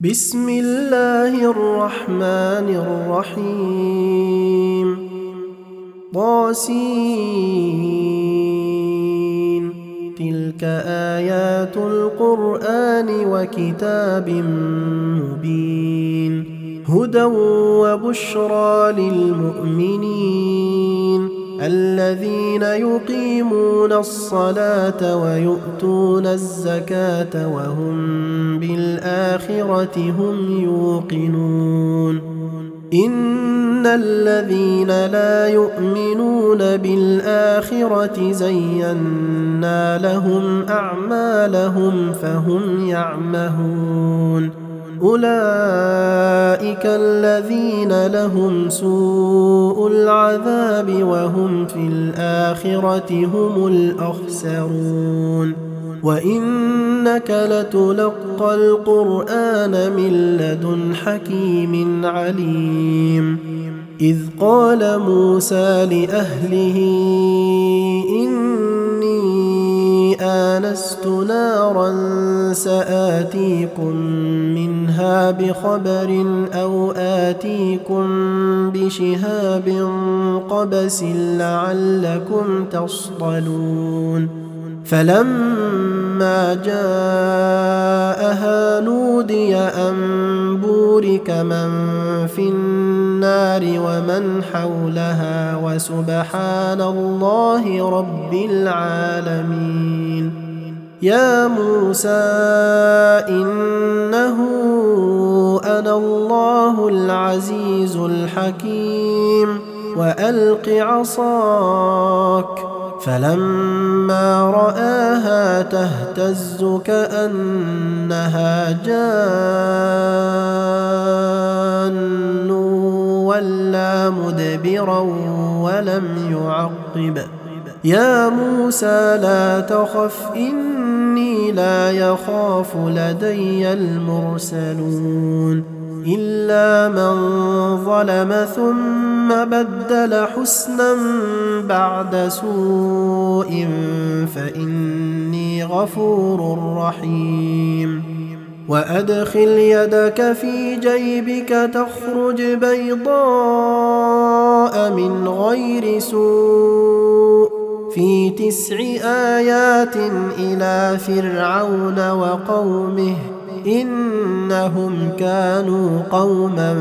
بسم الله الرحمن الرحيم طاسين تلك آيات القرآن وكتاب مبين هدى وبشرى للمؤمنين الذين يقيمون الصلاة ويؤتون الزكاة وهم بالآخرة هم يوقنون إن الذين لا يؤمنون بالآخرة زينا لهم أعمالهم فهم يعمهون أولئك الذين لهم سوء العذاب وهم في الآخرة هم الأخسرون وإنك لتلقى القرآن من لدن حكيم عليم إذ قال موسى لأهله إني آنست نارا سآتيكم منها بخبر أو آتيكم بشهاب قبس لعلكم تصطلون فلما جاءها نودي أن بورك من في النار ومن حولها وسبحان الله رب العالمين يا موسى إنه أنا الله العزيز الحكيم وألق عصاك فلما رآها تهتز كأنها جان ولا مدبرا ولم يعقب يا موسى لا تخف إني لا يخاف لدي المرسلون إلا من ظلم ثم بدل حسنا بعد سوء فإني غفور رحيم وأدخل يدك في جيبك تخرج بيضاء من غير سوء في 9 آيات إلى فرعون وقومه إنهم كانوا قوما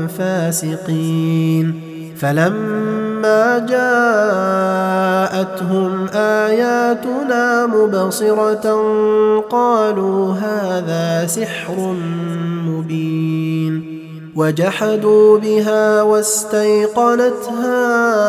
فاسقين فلما جاءتهم آياتنا مبصرة قالوا هذا سحر مبين وجحدوا بها واستيقنتها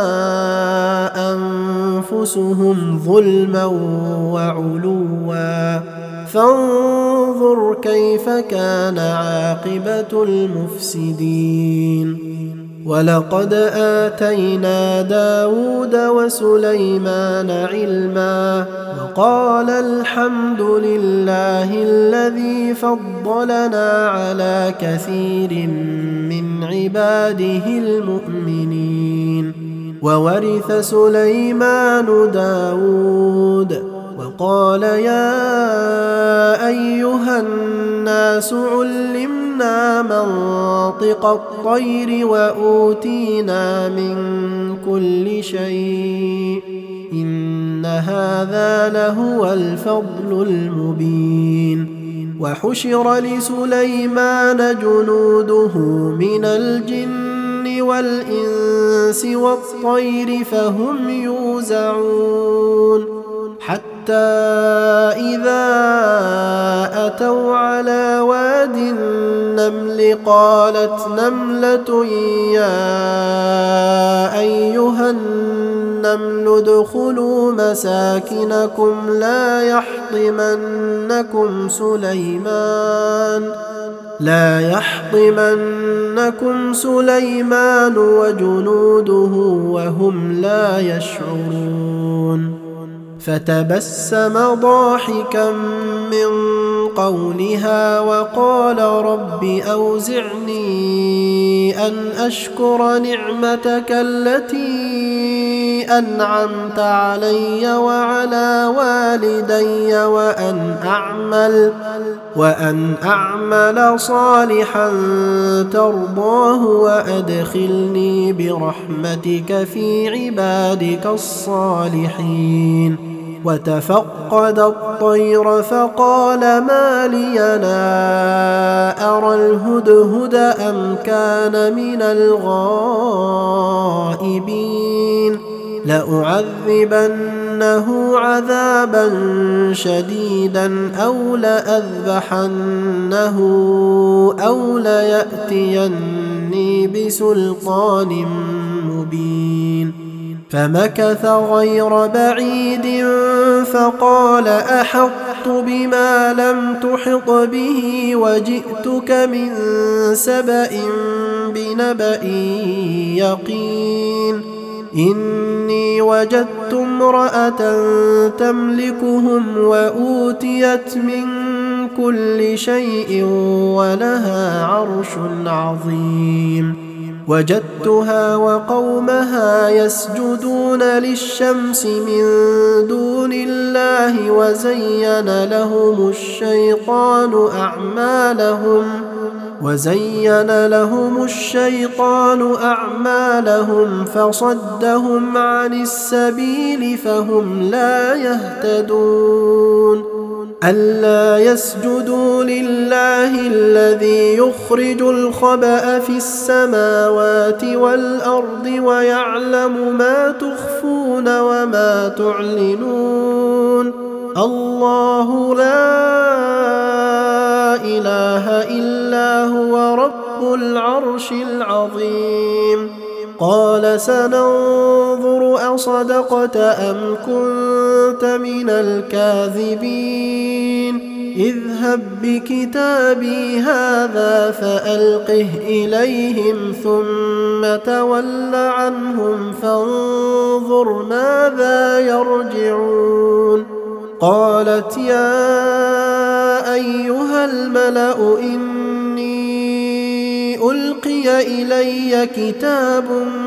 أنفسهم ظلما وعلوا فانظر كيف كان عاقبة المفسدين ولقد آتينا داود وسليمان علما وقال الحمد لله الذي فضلنا على كثير من عباده المؤمنين وورث سليمان داود وقال يا أيها الناس علمنا منطق الطير وأوتينا من كل شيء إن هذا لهو الفضل المبين وحشر لسليمان جنوده من الجن والإنس والطير فهم يوزعون حتى إذا أتوا على واد النمل قالت نملة يا أيها النمل ادخلوا مساكنكم لا يحطمنكم سليمان وجنوده وهم لا يشعرون فتبسم ضاحكا من قولها وقال رب أوزعني أن أشكر نعمتك التي أنعمت علي وعلى والدي وأن أعمل صالحا ترضاه وأدخلني برحمتك في عبادك الصالحين. وتفقد الطير فقال ما لي لا أرى الهدهد أم كان من الغائبين لأعذبنه عذابا شديدا أو لأذبحنه أو ليأتيني بسلطان مبين. فمكث غير بعيد فقال أحطت بما لم تحط به وجئتك من سبأ بنبأ يقين. إني وجدت امرأة تملكهم وأوتيت من كل شيء ولها عرش عظيم. وجدتها وقومها يسجدون للشمس من دون الله وزين لهم الشيطان أعمالهم فصدهم عن السبيل فهم لا يهتدون. ألا يسجدوا لله الذي يخرج الخبأ في السماوات والأرض ويعلم ما تخفون وما تعلنون. الله لا إله إلا هو رب العرش العظيم. قال سننظر أصدقت أم كنت من الكاذبين. اذهب بكتابي هذا فألقه إليهم ثم تول عنهم فانظر ماذا يرجعون. قالت يا أيها الملأ إني ألقي إلي كتاب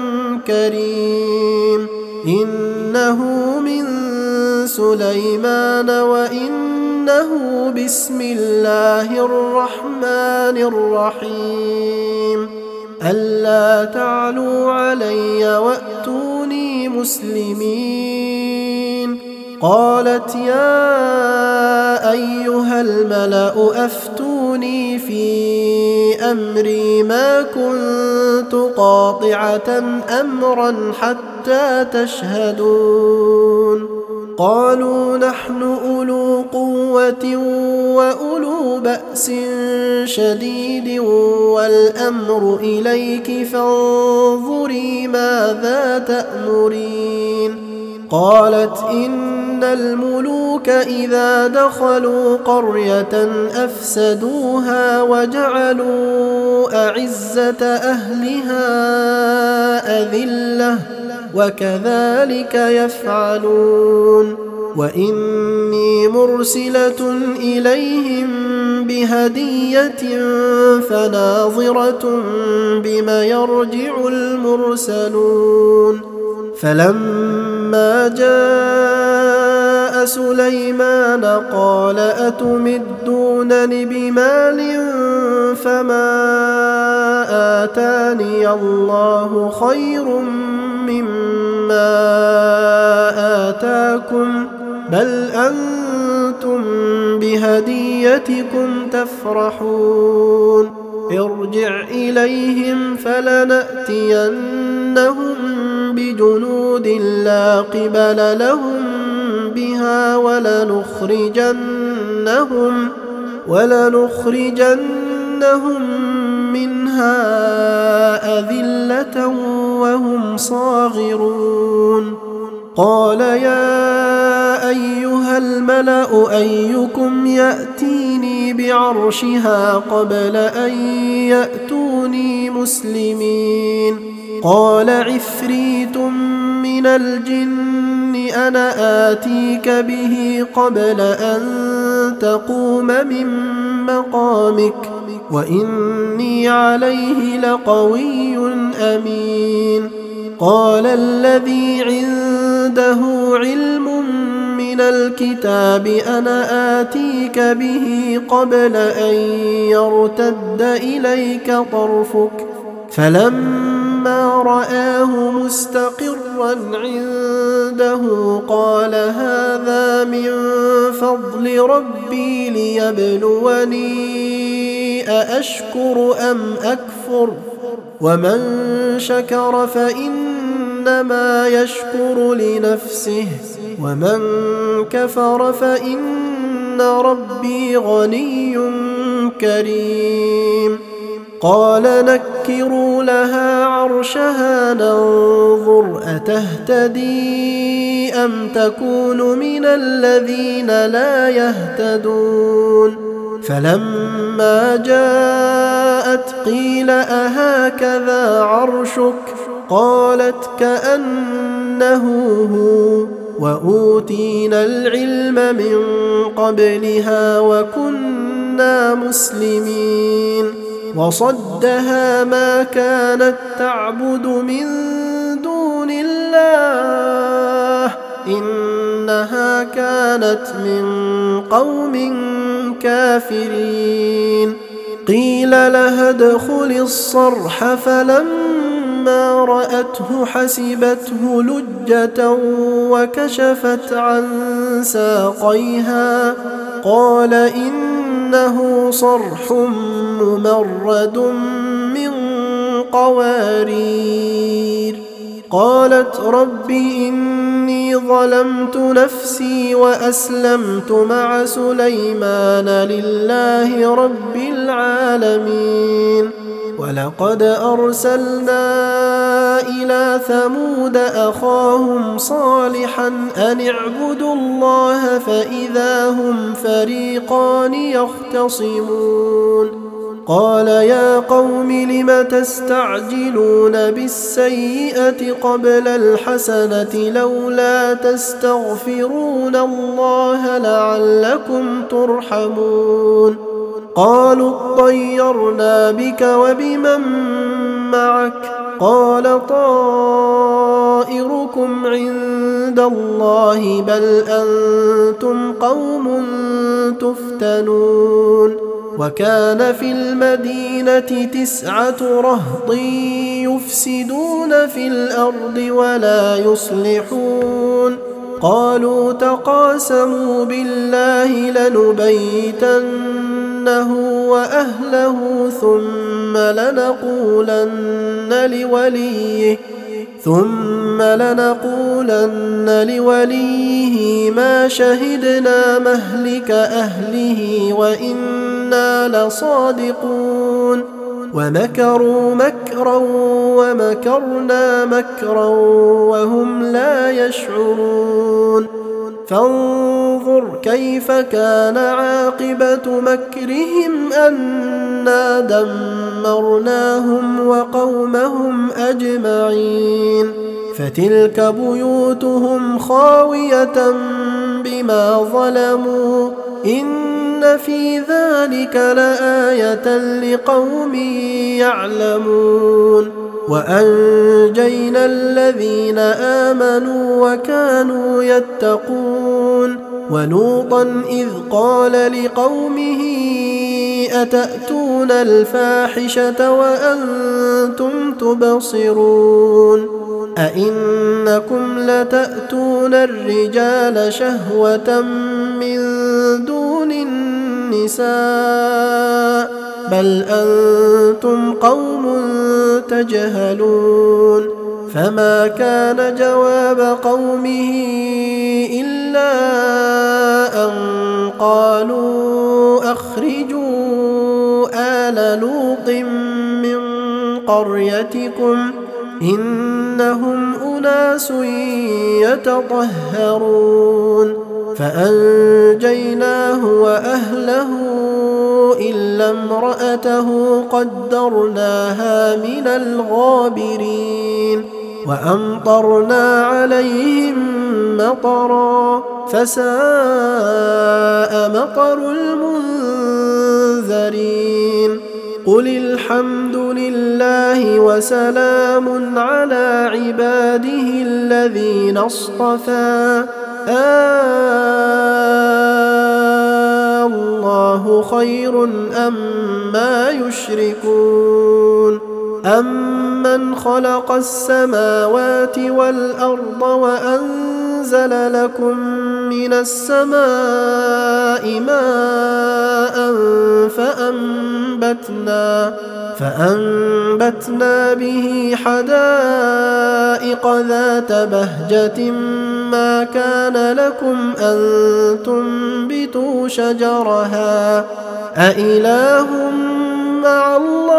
كريم إنه من سليمان وإنه بسم الله الرحمن الرحيم. ألا تعلوا علي وأتوني مسلمين. قالت يا أيها الملأ أفتوني في أمري ما كنت قاطعة أمرا حتى تشهدون. قالوا نحن أولو قوة وأولو بأس شديد والأمر إليك فانظري ماذا تأمرين. قالت إن الملوك إذا دخلوا قرية أفسدوها وجعلوا أعزة أهلها أذلة وكذلك يفعلون. وإني مرسلة إليهم بهدية فناظرة بما يرجع المرسلون. فلما جاء سليمان قال أتمدونني بمال فما آتاني الله خير مما آتاكم بل أنتم بهديتكم تفرحون. ارجع إليهم فلنأتينهم بجنود لا قبل لهم بها ولنخرجنهم منها أذلة وهم صاغرون. قال يا أيها الملأ أيكم يأتيني بعرشها قبل أن يأتوني مسلمين. قال عفريت من الجن أنا آتيك به قبل أن تقوم من مقامك وإني عليه لقوي أمين. قال الذي عند عنده علم من الكتاب أنا آتيك به قبل أن يرتد إليك طرفك فلما رآه مستقرا عنده قال هذا من فضل ربي ليبلوني أأشكر أم أكفر ومن شكر فإنما يشكر لنفسه ومن كفر فإن ربي غني كريم قال نكروا لها عرشها ننظر أتهتدي أم تكون من الذين لا يهتدون فلما جاءت قيل أهكذا عرشك قالت كأنه هو وأوتينا العلم من قبلها وكنا مسلمين وصدها ما كانت تعبد من دون الله إنها كانت من قوم كافرين قيل لها ادخل الصرح فلما رأته حسبته لجة وكشفت عن ساقيها قال إنه صرح ممرد من قوارير قالت رب إني ظلمت نفسي وأسلمت مع سليمان لله رب العالمين ولقد أرسلنا إلى ثمود أخاهم صالحا أن اعبدوا الله فإذا هم فريقان يختصمون قال يا قوم لم تستعجلون بالسيئة قبل الحسنة لولا تستغفرون الله لعلكم ترحمون قالوا اطيرنا بك وبمن معك قال طائركم عند الله بل أنتم قوم تفتنون وكان في المدينة 9 رهط يفسدون في الأرض ولا يصلحون قالوا تقاسموا بالله لنبيتنه وأهله ثم لنقولن لوليه ما شهدنا مهلك أهله وإنا لصادقون ومكروا مكرا ومكرنا مكرا وهم لا يشعرون فانظر كيف كان عاقبة مكرهم أنا دمرناهم وقومهم أجمعين فتلك بيوتهم خاوية بما ظلموا إن في ذلك لآية لقوم يعلمون وأنجينا الذين آمنوا وكانوا يتقون ولوطا إذ قال لقومه أتأتون الفاحشة وأنتم تبصرون أئنكم لتأتون الرجال شهوة من دون النساء بل أنتم قوم تجهلون فما كان جواب قومه إلا أن قالوا أخرجوا آل لوط من قريتكم إنهم أناس يتطهرون فأنجيناه وأهله إلا امرأته قدرناها من الغابرين وأمطرنا عليهم مطرا فساء مطر المنذرين قل الحمد لله وسلام على عباده الذين اصطفى الله خير أما يشركون أمن خلق السماوات والأرض وأنزل لكم من السماء ماء فأنبتنا به حدائق ذات بهجة ما كان لكم أن تنبتوا شجرها أإله مع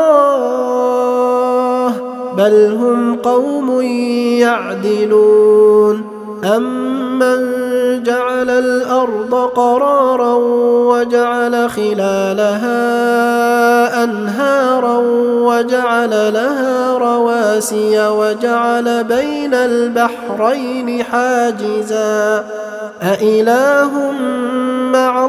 الله بل هم قوم يعدلون أمن جعل الأرض قرارا وجعل خلالها أنهارا وجعل لها رواسي وجعل بين البحرين حاجزا أإله مع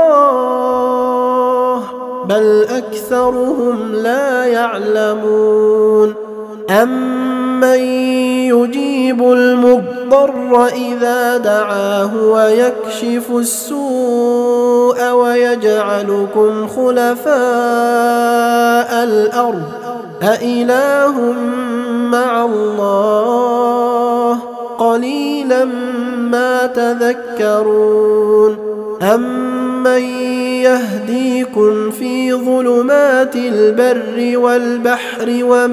الله بل أكثرهم لا يعلمون أمن يجيب المضطر إذا دعاه ويكشف السوء ويجعلكم خلفاء الأرض أإله مع الله قليلا ما تذكرون أمن يهديكم في ظلمات البر والبحر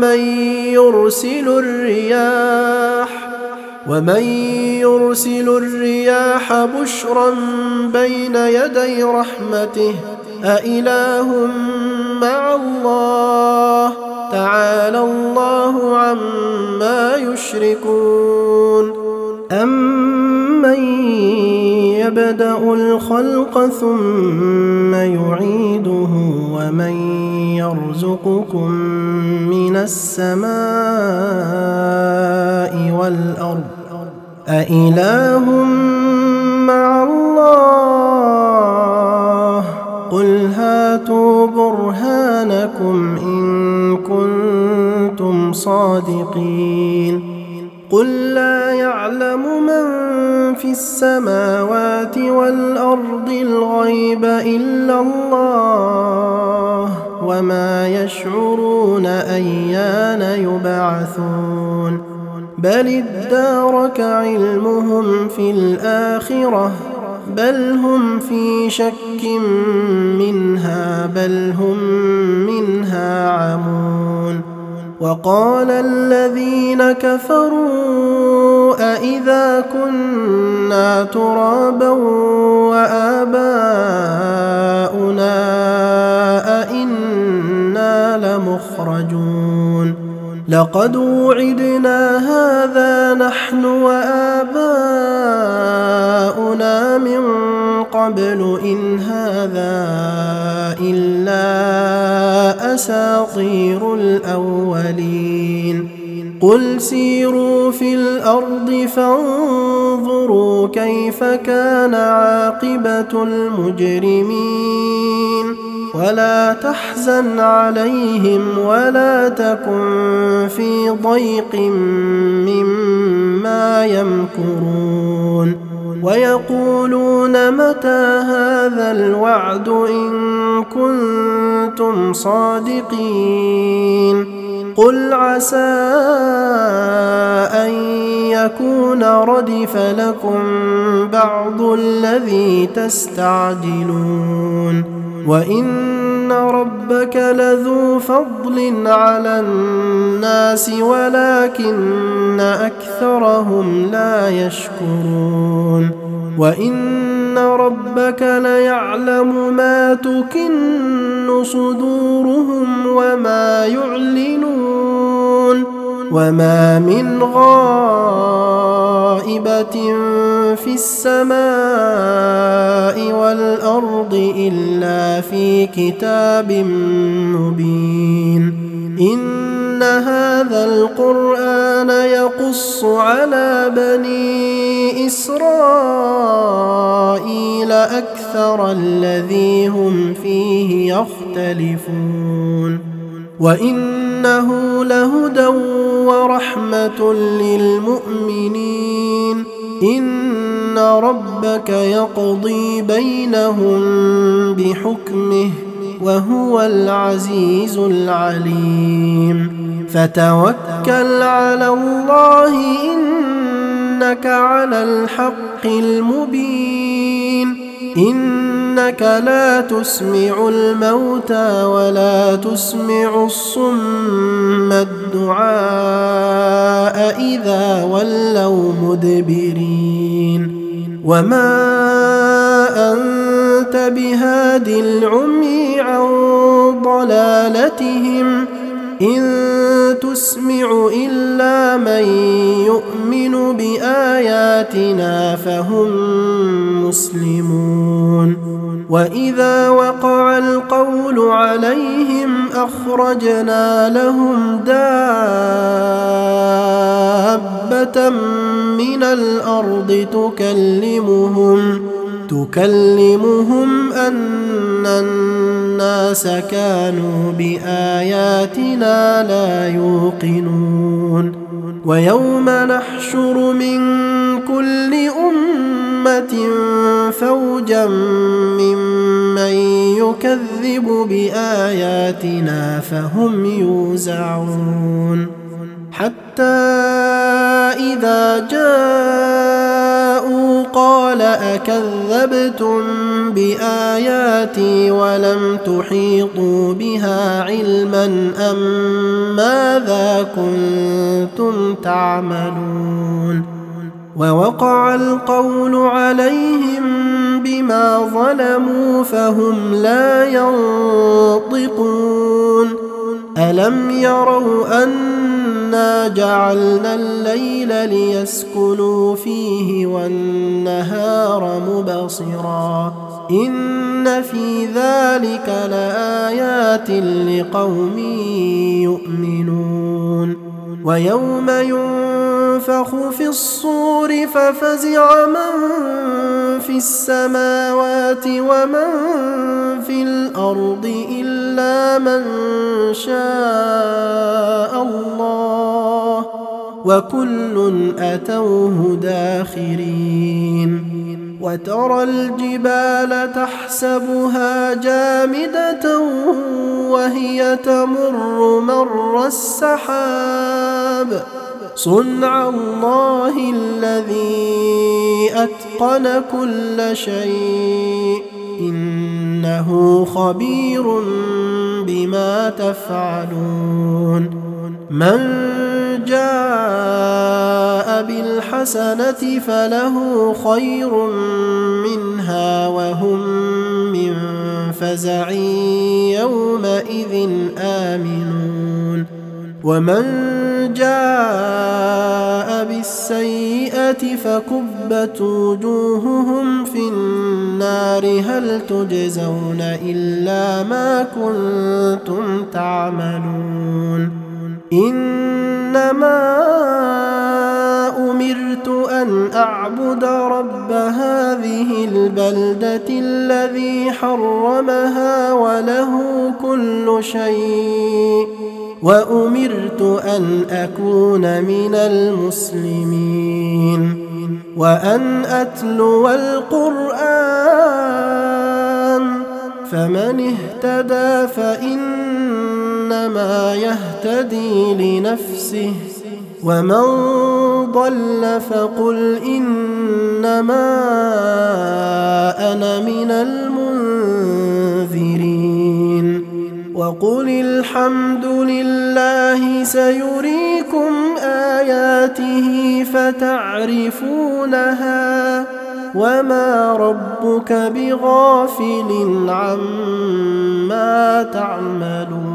ومن يرسل الرياح بشرا بين يدي رحمته أإله مع الله تعالى الله عما يشركون أمن يبدأ الخلق ثم يعيده ومن يرزقكم من السماء والأرض أإله مع الله قل هاتوا برهانكم إن كنتم صادقين قل لا يعلم من في السماوات والأرض الغيب إلا الله وما يشعرون أيان يبعثون بل ادارك علمهم في الآخرة بل هم في شك منها بل هم منها عمون وقال الذين كفروا أإذا كنا ترابا وآباؤنا أإنا لمخرجون لقد وعدنا هذا نحن وآباؤنا من قبل إن هذا إلا أساطير الأولين قل سيروا في الأرض فانظروا كيف كان عاقبة المجرمين ولا تحزن عليهم ولا تكن في ضيق مما يمكرون ويقولون متى هذا الوعد إن كنتم صادقين قل عسى أن يكون ردف لكم بعض الذي تستعجلون وإن ربك لذو فضل على الناس ولكن أكثرهم لا يشكرون وإن ربك ليعلم ما تكن صدورهم وما يعلنون وما من غائبة في السماء والأرض إلا في كتاب مبين إن هذا القرآن يقص على بني إسرائيل أكثر الذي هم فيه يختلفون وإنه لهدى ورحمة للمؤمنين إن ربك يقضي بينهم بحكمه وهو العزيز العليم فتوكل على الله إنك على الحق المبين إنك لا تسمع الموتى ولا تسمع الصم الدعاء إذا ولوا مدبرين وما أنت بهاد العمي عن ضلالتهم إن تسمع إلا من يؤمن بآياتنا فهم مسلمون وإذا وقع القول عليهم أخرجنا لهم دابة من الأرض تكلمهم أن الناس كانوا بآياتنا لا يوقنون ويوم نحشر من كل أمة فوجا ممن يكذب بآياتنا فهم يوزعون حتى إذا جاءوا قال أكذبتم بآياتي ولم تحيطوا بها علما أم ماذا كنتم تعملون ووقع القول عليهم بما ظلموا فهم لا ينطقون ألم يروا أنا جعلنا الليل ليسكنوا فيه والنهار مبصرا إن في ذلك لآيات لقوم يؤمنون ويوم ينفخ في الصور ففزع من في السماوات ومن في الأرض إلا من شاء الله وكل أتوه داخرين وترى الجبال تحسبها جامدة وهي تمر مر السحاب صنع الله الذي أتقن كل شيء إنه خبير بما تفعلون من جاء بالحسنة فله خير منها وهم من فزع يومئذ آمنون ومن جاء بالسيئة فكبت وجوههم في النار هل تجزون إلا ما كنتم تعملون إنما أمرت أن أعبد رب هذه البلدة الذي حرمها وله كل شيء وأمرت أن أكون من المسلمين وأن أتلو القرآن فمن اهتدى فإنما يهتدي لنفسه ومن ضل فقل إنما أنا من المنذرين وقل الحمد لله سيريكم آياته فتعرفونها وما ربك بغافل عما تعملون